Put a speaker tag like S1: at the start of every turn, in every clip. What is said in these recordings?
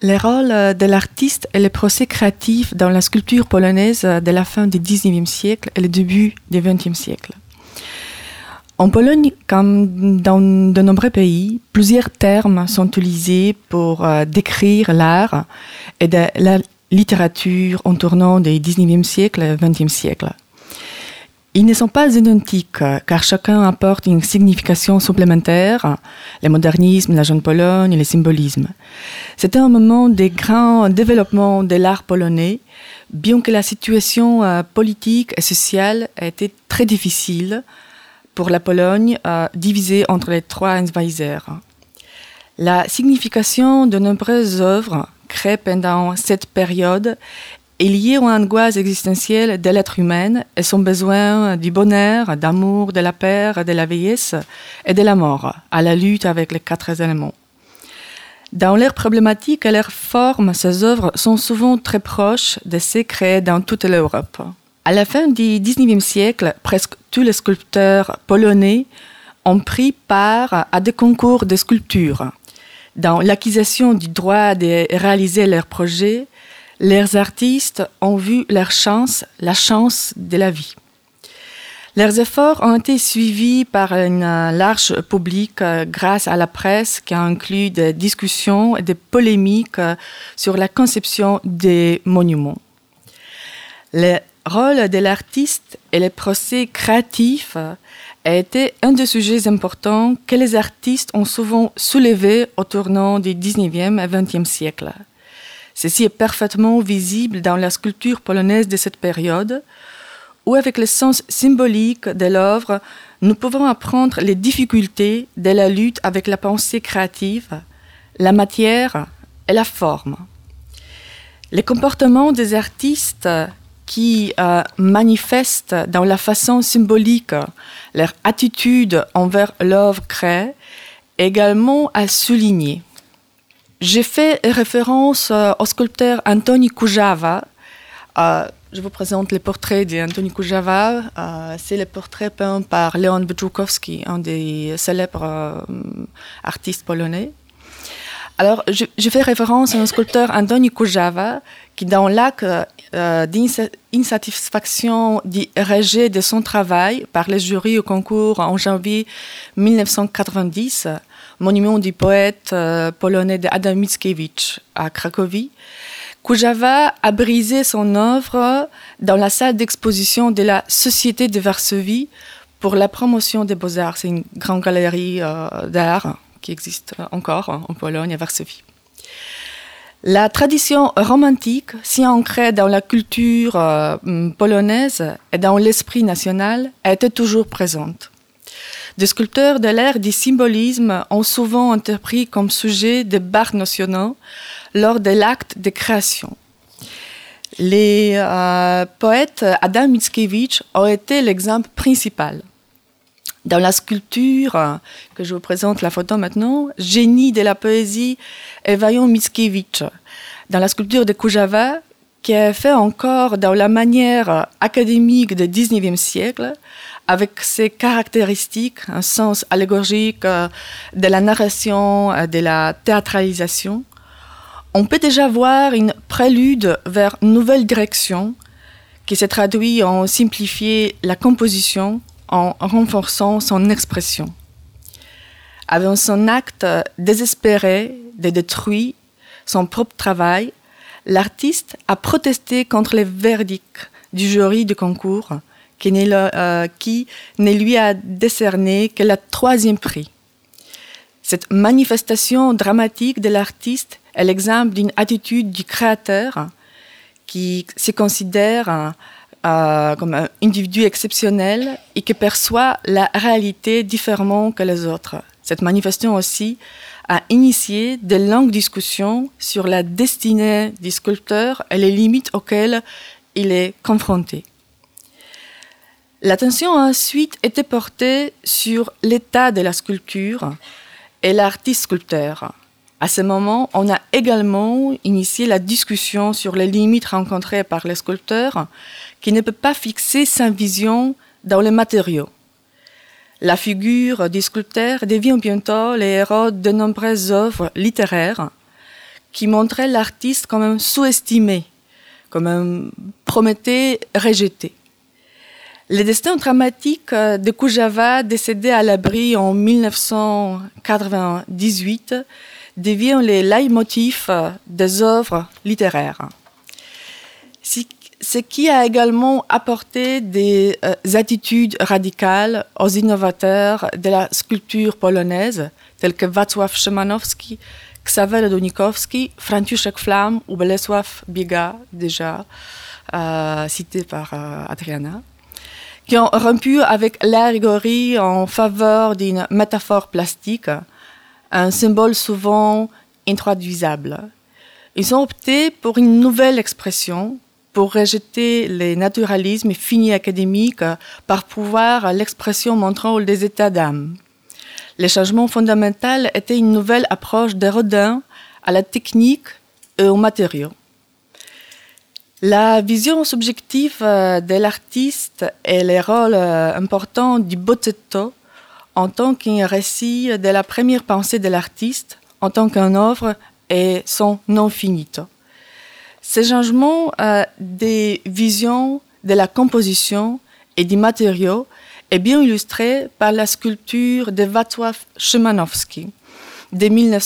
S1: Le rôle de l'artiste et le procès créatif dans la sculpture polonaise de la fin du XIXe siècle et le début du XXe siècle. En Pologne, comme dans de nombreux pays, plusieurs termes sont utilisés pour décrire l'art et de la littérature en tournant du XIXe siècle et XXe siècle. Ils ne sont pas identiques, car chacun apporte une signification supplémentaire, le modernisme, la jeune Pologne et le symbolisme. C'était un moment de grand développement de l'art polonais, bien que la situation politique et sociale ait été très difficile pour la Pologne, divisée entre les trois envahisseurs. La signification de nombreuses œuvres créées pendant cette période est liée aux angoisses existentielles de l'être humain et son besoin du bonheur, d'amour, de la paix, de la vieillesse et de la mort, à la lutte avec les quatre éléments. Dans leurs problématiques et leurs formes, ces œuvres sont souvent très proches de celles créées dans toute l'Europe. À la fin du XIXe siècle, presque tous les sculpteurs polonais ont pris part à des concours de sculpture. Dans l'acquisition du droit de réaliser leurs projets, leurs artistes ont vu leur chance, la chance de la vie. Leurs efforts ont été suivis par un large public grâce à la presse qui a inclus des discussions et des polémiques sur la conception des monuments. Le rôle de l'artiste et le procès créatif a été un des sujets importants que les artistes ont souvent soulevés au tournant du XIXe et XXe siècle. Ceci est parfaitement visible dans la sculpture polonaise de cette période, où avec le sens symbolique de l'œuvre, nous pouvons apprendre les difficultés de la lutte avec la pensée créative, la matière et la forme. Les comportements des artistes qui manifestent dans la façon symbolique leur attitude envers l'œuvre créée est également à souligner. J'ai fait référence au sculpteur Antoni Kurzawa. Je vous présente le portrait d'Antoni Kurzawa. C'est le portrait peint par Leon Byczółkowski, un des célèbres artistes polonais. Alors, je fais référence à un sculpteur Antoni Kurzawa qui, dans l'acte d'insatisfaction du rejet de son travail par le jury au concours en janvier 1990, monument du poète polonais Adam Mickiewicz à Cracovie, Kurzawa a brisé son œuvre dans la salle d'exposition de la Société de Varsovie pour la promotion des beaux-arts. C'est une grande galerie d'art qui existe encore en Pologne, à Varsovie. La tradition romantique, si ancrée dans la culture polonaise et dans l'esprit national, a été toujours présente. Des sculpteurs de l'ère du symbolisme ont souvent été pris comme sujet de bars nationaux lors de l'acte de création. Les poètes Adam Mickiewicz ont été l'exemple principal. Dans la sculpture, que je vous présente la photo maintenant, génie de la poésie Ewajon Mickiewicz. Dans la sculpture de Kurzawa, qui est fait encore dans la manière académique du XIXe siècle, avec ses caractéristiques, un sens allégorique de la narration, de la théâtralisation, on peut déjà voir une prélude vers une nouvelle direction qui se traduit en simplifier la composition, en renforçant son expression. Avec son acte désespéré de détruire son propre travail, l'artiste a protesté contre le verdict du jury de concours qui ne lui a décerné que le 3e prix. Cette manifestation dramatique de l'artiste est l'exemple d'une attitude du créateur qui se considère comme un individu exceptionnel et qui perçoit la réalité différemment que les autres. Cette manifestation aussi a initié de longues discussions sur la destinée du sculpteur et les limites auxquelles il est confronté. L'attention a ensuite été portée sur l'état de la sculpture et l'artiste sculpteur. À ce moment, on a également initié la discussion sur les limites rencontrées par les sculpteurs qui ne peut pas fixer sa vision dans les matériaux. La figure du sculpteur devient bientôt le héros de nombreuses œuvres littéraires qui montrait l'artiste comme un sous-estimé, comme un Prométhée rejeté. Le destin dramatique de Kujawa, décédé à l'abri en 1998, devient le leitmotiv des œuvres littéraires. Ce qui a également apporté des attitudes radicales aux innovateurs de la sculpture polonaise, tels que Wacław Szymanowski, Ksawery Dunikowski, Franciszek Flam ou Bolesław Biega, déjà cité par Adriana, qui ont rompu avec l'allégorie en faveur d'une métaphore plastique, un symbole souvent intraduisable. Ils ont opté pour une nouvelle expression, pour rejeter le naturalisme fini académique par pouvoir l'expression montrant des états d'âme. Le changement fondamental était une nouvelle approche de Rodin à la technique et aux matériaux. La vision subjective de l'artiste et le rôle important du bozzetto en tant qu'un récit de la première pensée de l'artiste, en tant qu'une œuvre et son non finito. Ce changement des visions de la composition et des matériaux est bien illustré par la sculpture de Wacław Szymanowski de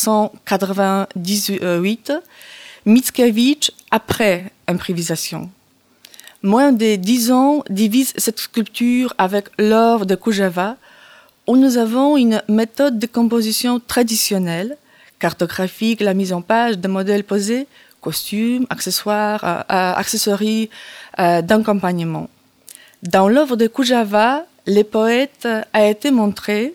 S1: 1998, Mickiewicz après improvisation. Moins de 10 ans divise cette sculpture avec l'œuvre de Kujawa, où nous avons une méthode de composition traditionnelle, cartographique, la mise en page de modèles posés, costumes, accessoires, accessoires d'accompagnement. Dans l'œuvre de Kujawa, le poète a été montré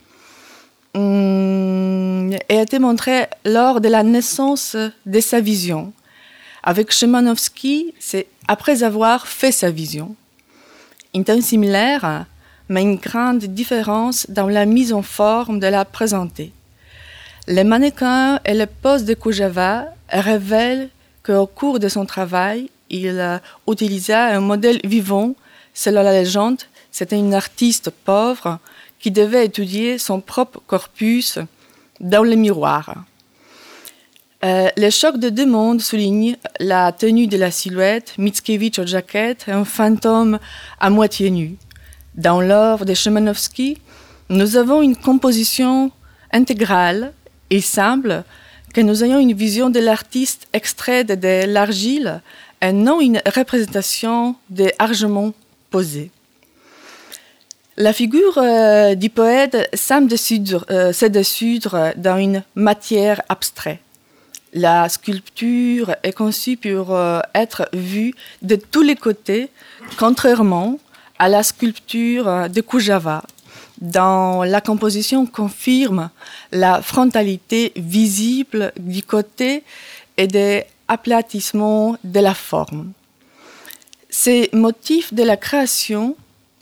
S1: lors de la naissance de sa vision. Avec Szymanowski, c'est après avoir fait sa vision. Un thème similaire, mais une grande différence dans la mise en forme de la présenter. Les mannequins et les poses de Kujawa révèlent qu'au cours de son travail, il utilisa un modèle vivant. Selon la légende, c'était un artiste pauvre qui devait étudier son propre corpus dans le miroir. Le choc de deux mondes souligne la tenue de la silhouette, Mickiewicz aux jaquettes et un fantôme à moitié nu. Dans l'œuvre de Szymanowski, nous avons une composition intégrale. Il semble que nous ayons une vision de l'artiste extraite de l'argile et non une représentation des argements posés. La figure du poète semble se dissoudre dans une matière abstraite. La sculpture est conçue pour être vue de tous les côtés, contrairement à la sculpture de Kujawa, dont la composition confirme la frontalité visible du côté et des aplatissements de la forme. Ces motifs de la création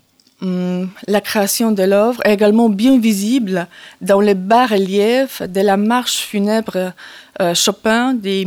S1: de l'œuvre est également bien visible dans les bas-reliefs de la marche funèbre Chopin de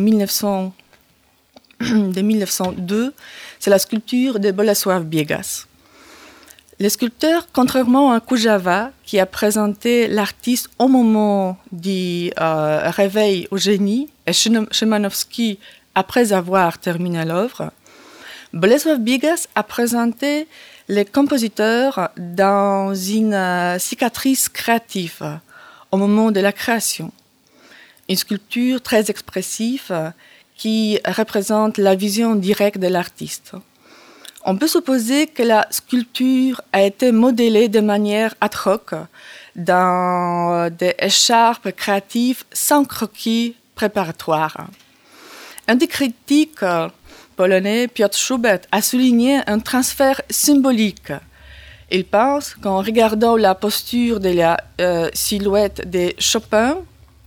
S1: 1902. C'est la sculpture de Bolesław Biegas. Le sculpteur, contrairement à Kujawa, qui a présenté l'artiste au moment du réveil au génie, et Szymanowski après avoir terminé l'œuvre, Bolesław Biegas a présenté les compositeurs dans une cicatrice créative au moment de la création. Une sculpture très expressive qui représente la vision directe de l'artiste. On peut supposer que la sculpture a été modélée de manière ad hoc dans des écharpes créatives sans croquis préparatoires. Un des critiques polonais, Piotr Schubert, a souligné un transfert symbolique. Il pense qu'en regardant la posture de la silhouette de Chopin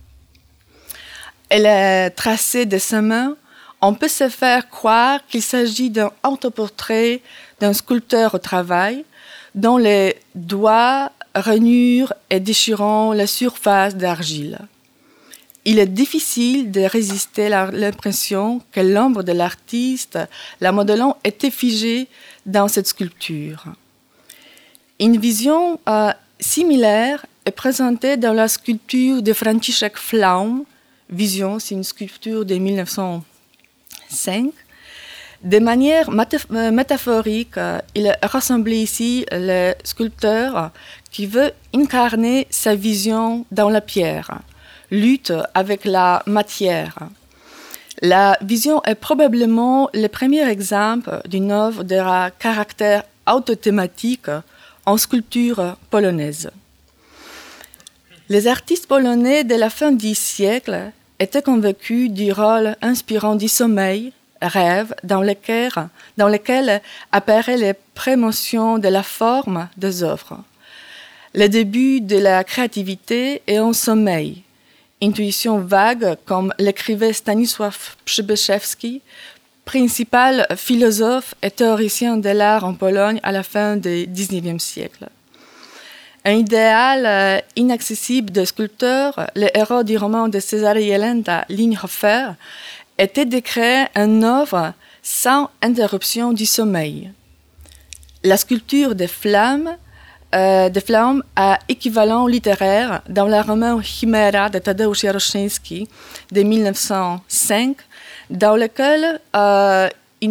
S1: et le tracé de ses mains, on peut se faire croire qu'il s'agit d'un autoportrait d'un sculpteur au travail, dont les doigts rainurent et déchirant la surface d'argile. Il est difficile de résister à l'impression que l'ombre de l'artiste, la modelant, était figée dans cette sculpture. Une vision similaire est présentée dans la sculpture de Franciszek Flam, Vision, c'est une sculpture de 1905. De manière métaphorique, il rassemblait ici le sculpteur qui veut incarner sa vision dans la pierre, lutte avec la matière. La vision est probablement le premier exemple d'une œuvre de caractère autothématique en sculpture polonaise. Les artistes polonais de la fin du siècle étaient convaincus du rôle inspirant du sommeil, rêve, dans lequel apparaient les prémotions de la forme des œuvres. Le début de la créativité est en sommeil. Intuition vague, comme l'écrivait Stanisław Przybyszewski, principal philosophe et théoricien de l'art en Pologne à la fin du XIXe siècle. Un idéal inaccessible de sculpteur, le héros du roman de Cezary Jeleńa, Linhofer, était de créer une œuvre sans interruption du sommeil. La sculpture des flammes a équivalent littéraire dans le roman Chimera de Tadeusz Jaroszyński de 1905, dans lequel un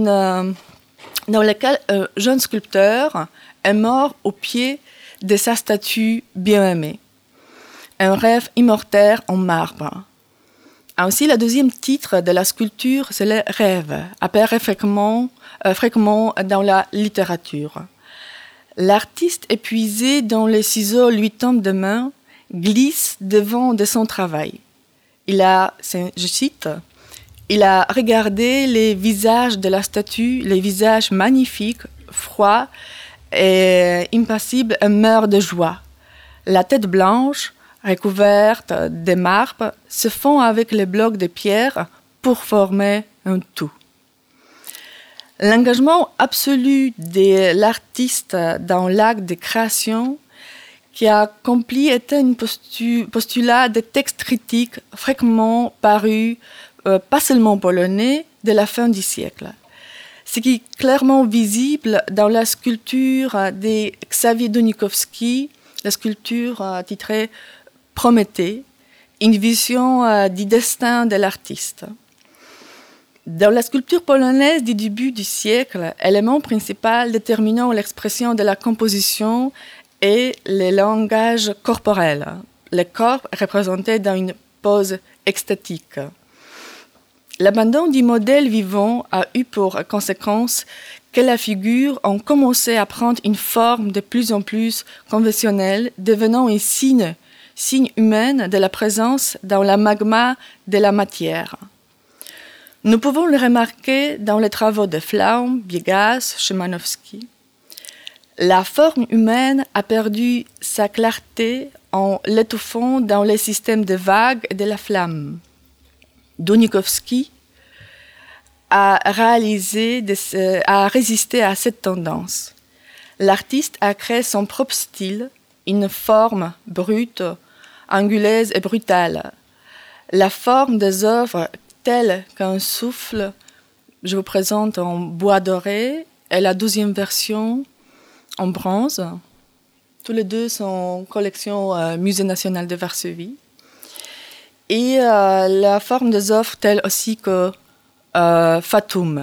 S1: jeune sculpteur est mort au pied de sa statue bien-aimée. Un rêve immortel en marbre. Ainsi, le deuxième titre de la sculpture, c'est le rêve, apparaît fréquemment dans la littérature. L'artiste, épuisé dans les ciseaux lui tombent de main, glisse devant de son travail. Je cite, il a regardé les visages de la statue, les visages magnifiques, froids et impassibles, et meurt de joie. La tête blanche, recouverte de marbre, se fond avec les blocs de pierre pour former un tout. L'engagement absolu de l'artiste dans l'acte de création qui a accompli était un postulat de textes critiques fréquemment parus, pas seulement polonais, de la fin du siècle. Ce qui est clairement visible dans la sculpture de Xavier Dunikowski, la sculpture titrée Prométhée, une vision du destin de l'artiste. Dans la sculpture polonaise du début du siècle, l'élément principal déterminant l'expression de la composition est le langage corporel, le corps représenté dans une pose extatique. L'abandon du modèle vivant a eu pour conséquence que la figure a commencé à prendre une forme de plus en plus conventionnelle, devenant un signe humain de la présence dans la magma de la matière. Nous pouvons le remarquer dans les travaux de Flaum, Biegas, Szymanowski. La forme humaine a perdu sa clarté en l'étouffant dans les systèmes de vagues et de la flamme. Dunikowski a résisté à cette tendance. L'artiste a créé son propre style, une forme brute, anguleuse et brutale. La forme des œuvres telle qu'un souffle, je vous présente en bois doré, et la deuxième version en bronze. Tous les deux sont en collection Musée national de Varsovie. Et la forme des œuvres telle aussi que Fatum.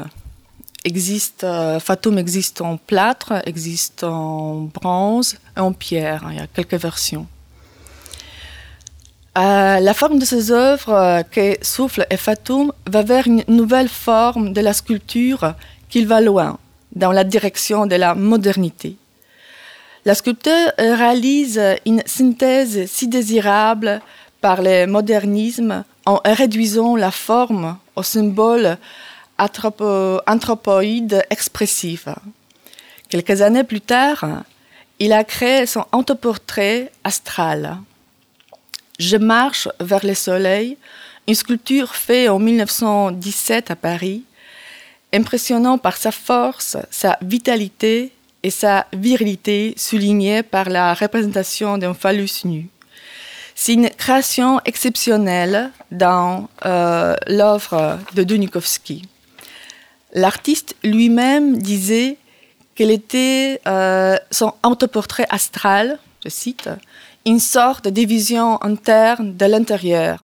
S1: Fatum existe en plâtre, existe en bronze et en pierre. Il y a quelques versions. La forme de ces œuvres, que Souffle et Fatum, va vers une nouvelle forme de la sculpture qui va loin, dans la direction de la modernité. La sculpteur réalise une synthèse si désirable par le modernisme en réduisant la forme au symbole anthropoïde expressif. Quelques années plus tard, il a créé son autoportrait astral. Je marche vers le soleil, une sculpture faite en 1917 à Paris, impressionnant par sa force, sa vitalité et sa virilité soulignée par la représentation d'un phallus nu. C'est une création exceptionnelle dans l'œuvre de Dunikowski. L'artiste lui-même disait qu'elle était son autoportrait astral, je cite, une sorte de vision interne de l'intérieur.